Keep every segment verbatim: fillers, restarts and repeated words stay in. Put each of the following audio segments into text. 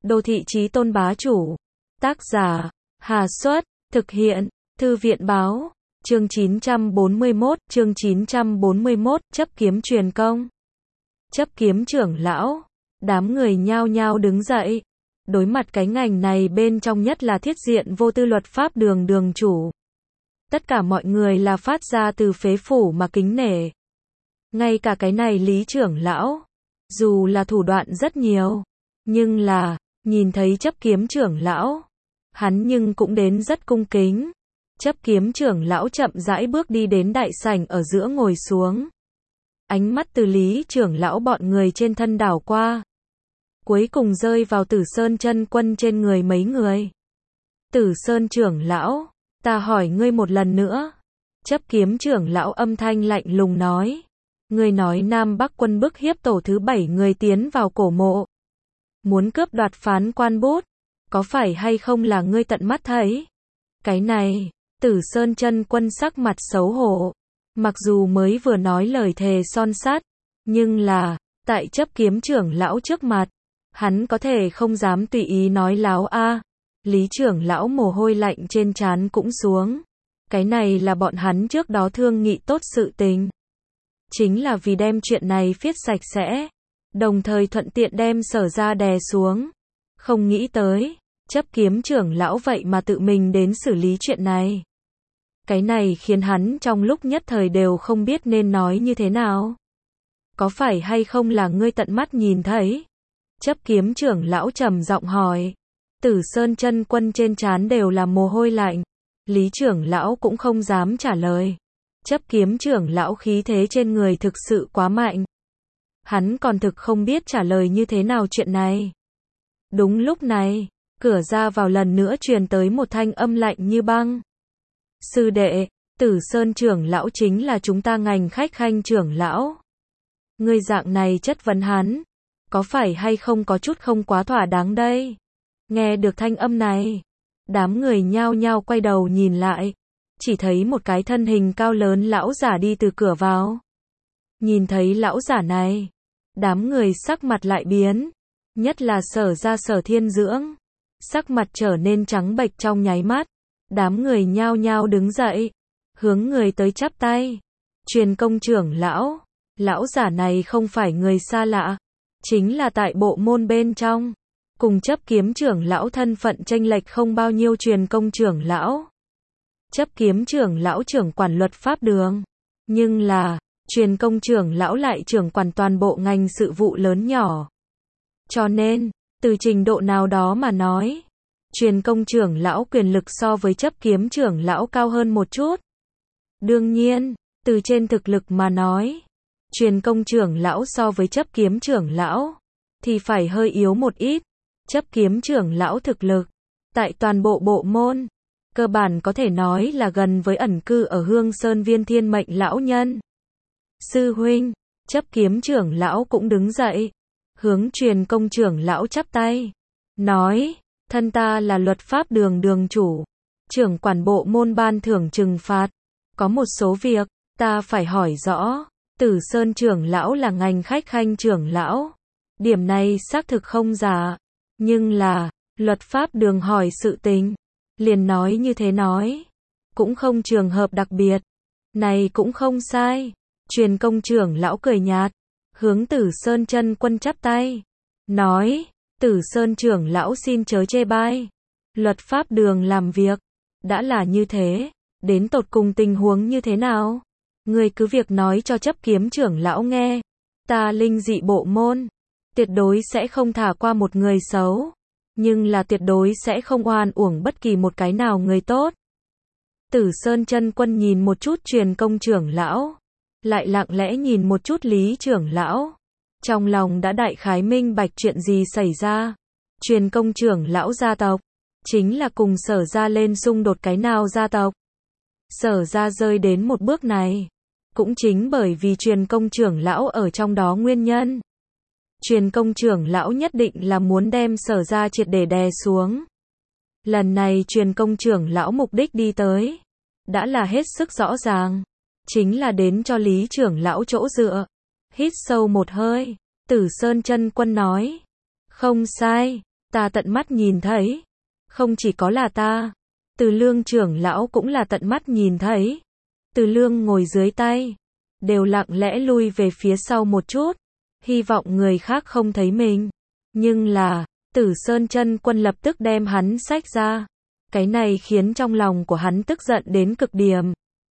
Đô thị chí tôn bá chủ. Tác giả, Hà Xuất, thực hiện, Thư viện báo, chương chín trăm bốn mươi mốt, chương chín trăm bốn mươi mốt, chấp kiếm truyền công. Chấp kiếm trưởng lão, đám người nhao nhao đứng dậy. Đối mặt cái ngành này bên trong nhất là thiết diện vô tư luật pháp đường đường chủ. Tất cả mọi người là phát ra từ phế phủ mà kính nể. Ngay cả cái này Lý trưởng lão, dù là thủ đoạn rất nhiều, nhưng là, nhìn thấy chấp kiếm trưởng lão, hắn nhưng cũng đến rất cung kính. Chấp kiếm trưởng lão chậm rãi bước đi đến đại sảnh ở giữa ngồi xuống. Ánh mắt từ Lý trưởng lão bọn người trên thân đảo qua. Cuối cùng rơi vào Tử Sơn chân quân trên người mấy người. Tử Sơn trưởng lão, ta hỏi ngươi một lần nữa. Chấp kiếm trưởng lão âm thanh lạnh lùng nói. Ngươi nói Nam Bắc quân bức hiếp tổ thứ bảy người tiến vào cổ mộ. Muốn cướp đoạt phán quan bút. Có phải hay không là ngươi tận mắt thấy? Cái này, Tử Sơn chân quân sắc mặt xấu hổ. Mặc dù mới vừa nói lời thề son sắt, nhưng là, tại chấp kiếm trưởng lão trước mặt, hắn có thể không dám tùy ý nói láo a. Lý trưởng lão mồ hôi lạnh trên trán cũng xuống. Cái này là bọn hắn trước đó thương nghị tốt sự tình. Chính là vì đem chuyện này viết sạch sẽ, đồng thời thuận tiện đem Sở ra đè xuống. Không nghĩ tới, chấp kiếm trưởng lão vậy mà tự mình đến xử lý chuyện này. Cái này khiến hắn trong lúc nhất thời đều không biết nên nói như thế nào. Có phải hay không là ngươi tận mắt nhìn thấy? Chấp kiếm trưởng lão trầm giọng hỏi. Tử Sơn chân quân trên trán đều là mồ hôi lạnh. Lý trưởng lão cũng không dám trả lời. Chấp kiếm trưởng lão khí thế trên người thực sự quá mạnh. Hắn còn thực không biết trả lời như thế nào chuyện này. Đúng lúc này, cửa ra vào lần nữa truyền tới một thanh âm lạnh như băng. Sư đệ, Tử Sơn trưởng lão chính là chúng ta ngành khách khanh trưởng lão. Ngươi dạng này chất vấn hắn, có phải hay không có chút không quá thỏa đáng đây? Nghe được thanh âm này, đám người nhao nhao quay đầu nhìn lại, chỉ thấy một cái thân hình cao lớn lão giả đi từ cửa vào. Nhìn thấy lão giả này, đám người sắc mặt lại biến, nhất là Sở ra Sở Thiên Dưỡng, sắc mặt trở nên trắng bệch trong nháy mắt. Đám người nhao nhao đứng dậy, hướng người tới chắp tay. Truyền công trưởng lão, lão giả này không phải người xa lạ, chính là tại bộ môn bên trong, cùng chấp kiếm trưởng lão thân phận chênh lệch không bao nhiêu truyền công trưởng lão. Chấp kiếm trưởng lão trưởng quản luật pháp đường, nhưng là, truyền công trưởng lão lại trưởng quản toàn bộ ngành sự vụ lớn nhỏ. Cho nên, từ trình độ nào đó mà nói, truyền công trưởng lão quyền lực so với chấp kiếm trưởng lão cao hơn một chút. Đương nhiên, từ trên thực lực mà nói, truyền công trưởng lão so với chấp kiếm trưởng lão, thì phải hơi yếu một ít. Chấp kiếm trưởng lão thực lực, tại toàn bộ bộ môn, cơ bản có thể nói là gần với ẩn cư ở Hương Sơn Viên Thiên Mệnh lão nhân. Sư huynh, chấp kiếm trưởng lão cũng đứng dậy, hướng truyền công trưởng lão chắp tay, nói. Thân ta là luật pháp đường đường chủ, trưởng quản bộ môn ban thưởng trừng phạt. Có một số việc, ta phải hỏi rõ. Tử Sơn trưởng lão là ngành khách khanh trưởng lão. Điểm này xác thực không giả. Nhưng là, luật pháp đường hỏi sự tình. Liền nói như thế nói. Cũng không trường hợp đặc biệt. Này cũng không sai. Truyền công trưởng lão cười nhạt. Hướng Tử Sơn chân quân chắp tay. Nói. Tử Sơn trưởng lão xin chớ chê bai. Luật pháp đường làm việc, đã là như thế, đến tột cùng tình huống như thế nào? Người cứ việc nói cho chấp kiếm trưởng lão nghe. Ta linh dị bộ môn, tuyệt đối sẽ không thả qua một người xấu, nhưng là tuyệt đối sẽ không oan uổng bất kỳ một cái nào người tốt. Tử Sơn chân quân nhìn một chút truyền công trưởng lão, lại lặng lẽ nhìn một chút Lý trưởng lão. Trong lòng đã đại khái minh bạch chuyện gì xảy ra. Truyền công trưởng lão gia tộc, chính là cùng Sở ra lên xung đột cái nào gia tộc. Sở ra rơi đến một bước này, cũng chính bởi vì truyền công trưởng lão ở trong đó nguyên nhân. Truyền công trưởng lão nhất định là muốn đem Sở ra triệt để đè xuống. Lần này truyền công trưởng lão mục đích đi tới, đã là hết sức rõ ràng, chính là đến cho Lý trưởng lão chỗ dựa. Hít sâu một hơi, Tử Sơn chân quân nói. Không sai, ta tận mắt nhìn thấy. Không chỉ có là ta, Từ Lương trưởng lão cũng là tận mắt nhìn thấy. Từ Lương ngồi dưới tay, đều lặng lẽ lui về phía sau một chút, hy vọng người khác không thấy mình. Nhưng là, Tử Sơn Chân Quân lập tức đem hắn xách ra. Cái này khiến trong lòng của hắn tức giận đến cực điểm.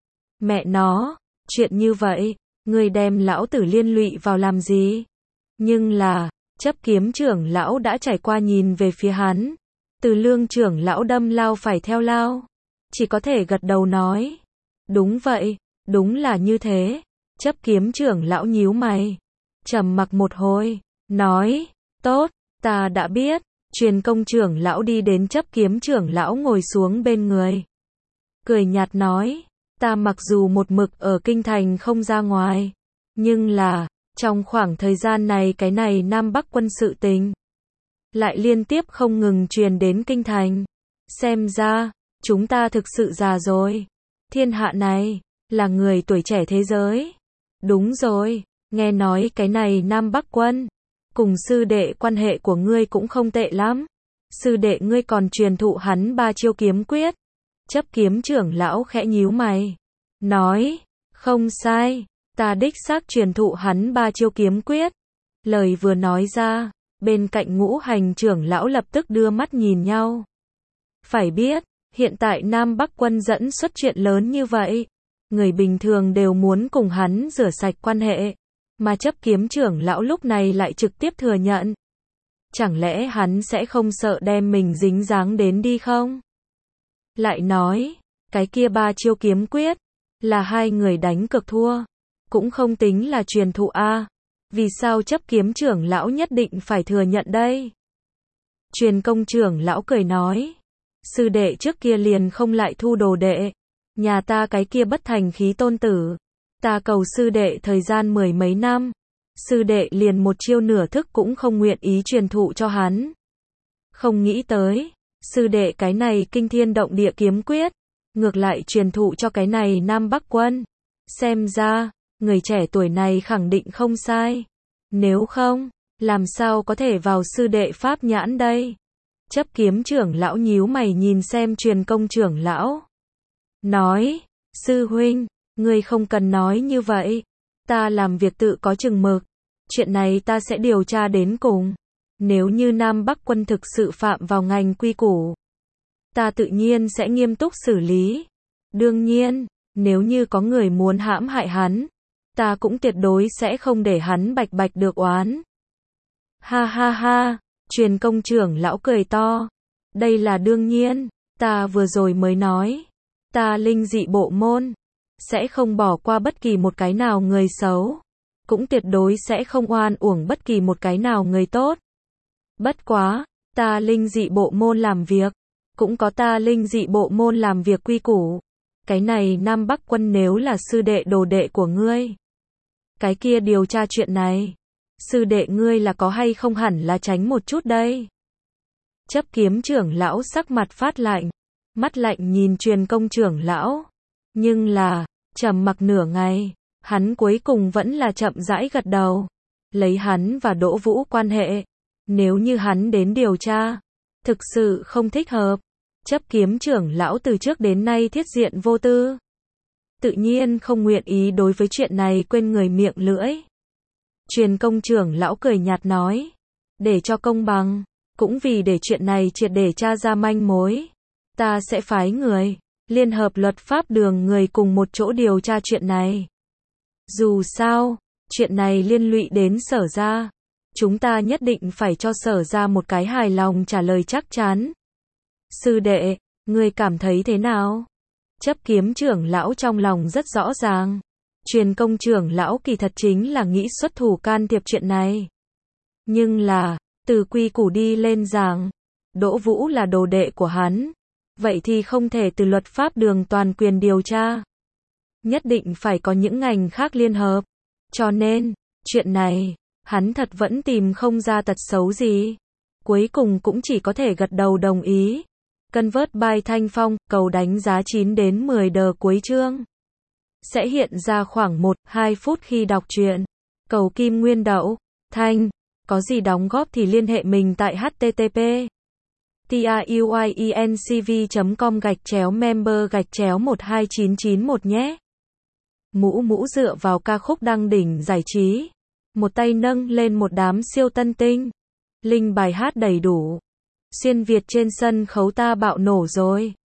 Mẹ nó, chuyện như vậy, ngươi đem lão tử liên lụy vào làm gì? Nhưng là, chấp kiếm trưởng lão đã trải qua nhìn về phía hắn. Từ Lương trưởng lão đâm lao phải theo lao. Chỉ có thể gật đầu nói. Đúng vậy, đúng là như thế. Chấp kiếm trưởng lão nhíu mày. Trầm mặc một hồi, nói, tốt, ta đã biết. Truyền công trưởng lão đi đến chấp kiếm trưởng lão ngồi xuống bên người. Cười nhạt nói, ta mặc dù một mực ở kinh thành không ra ngoài. Nhưng là, trong khoảng thời gian này cái này Nam Bắc quân sự tình lại liên tiếp không ngừng truyền đến kinh thành. Xem ra, chúng ta thực sự già rồi. Thiên hạ này, là người tuổi trẻ thế giới. Đúng rồi, nghe nói cái này Nam Bắc quân, cùng sư đệ quan hệ của ngươi cũng không tệ lắm. Sư đệ ngươi còn truyền thụ hắn ba chiêu kiếm quyết. Chấp kiếm trưởng lão khẽ nhíu mày. Nói, không sai, ta đích xác truyền thụ hắn ba chiêu kiếm quyết. Lời vừa nói ra, bên cạnh Ngũ Hành trưởng lão lập tức đưa mắt nhìn nhau. Phải biết, hiện tại Nam Bắc quân dẫn xuất chuyện lớn như vậy. Người bình thường đều muốn cùng hắn rửa sạch quan hệ. Mà chấp kiếm trưởng lão lúc này lại trực tiếp thừa nhận. Chẳng lẽ hắn sẽ không sợ đem mình dính dáng đến đi không? Lại nói, cái kia ba chiêu kiếm quyết, là hai người đánh cược thua. Cũng không tính là truyền thụ A. Vì sao chấp kiếm trưởng lão nhất định phải thừa nhận đây? Truyền công trưởng lão cười nói. Sư đệ trước kia liền không lại thu đồ đệ. Nhà ta cái kia bất thành khí tôn tử. Ta cầu sư đệ thời gian mười mấy năm. Sư đệ liền một chiêu nửa thức cũng không nguyện ý truyền thụ cho hắn. Không nghĩ tới, sư đệ cái này kinh thiên động địa kiếm quyết, ngược lại truyền thụ cho cái này Nam Bắc quân. Xem ra, người trẻ tuổi này khẳng định không sai. Nếu không, làm sao có thể vào sư đệ pháp nhãn đây? Chấp kiếm trưởng lão nhíu mày nhìn xem truyền công trưởng lão. Nói, sư huynh, ngươi không cần nói như vậy. Ta làm việc tự có chừng mực. Chuyện này ta sẽ điều tra đến cùng. Nếu như Nam Bắc quân thực sự phạm vào ngành quy củ, ta tự nhiên sẽ nghiêm túc xử lý. Đương nhiên, nếu như có người muốn hãm hại hắn, ta cũng tuyệt đối sẽ không để hắn bạch bạch được oán. Ha ha ha, truyền công trưởng lão cười to. Đây là đương nhiên, ta vừa rồi mới nói. Ta linh dị bộ môn, sẽ không bỏ qua bất kỳ một cái nào người xấu. Cũng tuyệt đối sẽ không oan uổng bất kỳ một cái nào người tốt. Bất quá, ta linh dị bộ môn làm việc, cũng có ta linh dị bộ môn làm việc quy củ. Cái này Nam Bắc quân nếu là sư đệ đồ đệ của ngươi, cái kia điều tra chuyện này, sư đệ ngươi là có hay không hẳn là tránh một chút đây. Chấp kiếm trưởng lão sắc mặt phát lạnh, mắt lạnh nhìn truyền công trưởng lão. Nhưng là, trầm mặc nửa ngày, hắn cuối cùng vẫn là chậm rãi gật đầu. Lấy hắn và Đỗ Vũ quan hệ, nếu như hắn đến điều tra, thực sự không thích hợp. Chấp kiếm trưởng lão từ trước đến nay thiết diện vô tư, tự nhiên không nguyện ý đối với chuyện này quên người miệng lưỡi. Truyền công trưởng lão cười nhạt nói, để cho công bằng, cũng vì để chuyện này triệt để tra ra manh mối, ta sẽ phái người, liên hợp luật pháp đường người cùng một chỗ điều tra chuyện này. Dù sao, chuyện này liên lụy đến Sở gia, chúng ta nhất định phải cho Sở gia một cái hài lòng trả lời chắc chắn. Sư đệ, ngươi cảm thấy thế nào? Chấp kiếm trưởng lão trong lòng rất rõ ràng. Truyền công trưởng lão kỳ thật chính là nghĩ xuất thủ can thiệp chuyện này. Nhưng là, từ quy củ đi lên giảng, Đỗ Vũ là đồ đệ của hắn. Vậy thì không thể từ luật pháp đường toàn quyền điều tra. Nhất định phải có những ngành khác liên hợp. Cho nên, chuyện này, hắn thật vẫn tìm không ra tật xấu gì. Cuối cùng cũng chỉ có thể gật đầu đồng ý. Convert by Thanh Phong, cầu đánh giá chín đến mười đờ cuối chương. Sẽ hiện ra khoảng một đến hai phút khi đọc truyện. Cầu kim nguyên đậu, Thanh. Có gì đóng góp thì liên hệ mình tại h t t p truyencv chấm com gạch chéo member gạch chéo một hai chín chín một nhé. Mũ mũ dựa vào ca khúc đăng đỉnh giải trí. Một tay nâng lên một đám siêu tân tinh. Link bài hát đầy đủ. Xuyên Việt trên sân khấu ta bạo nổ rồi.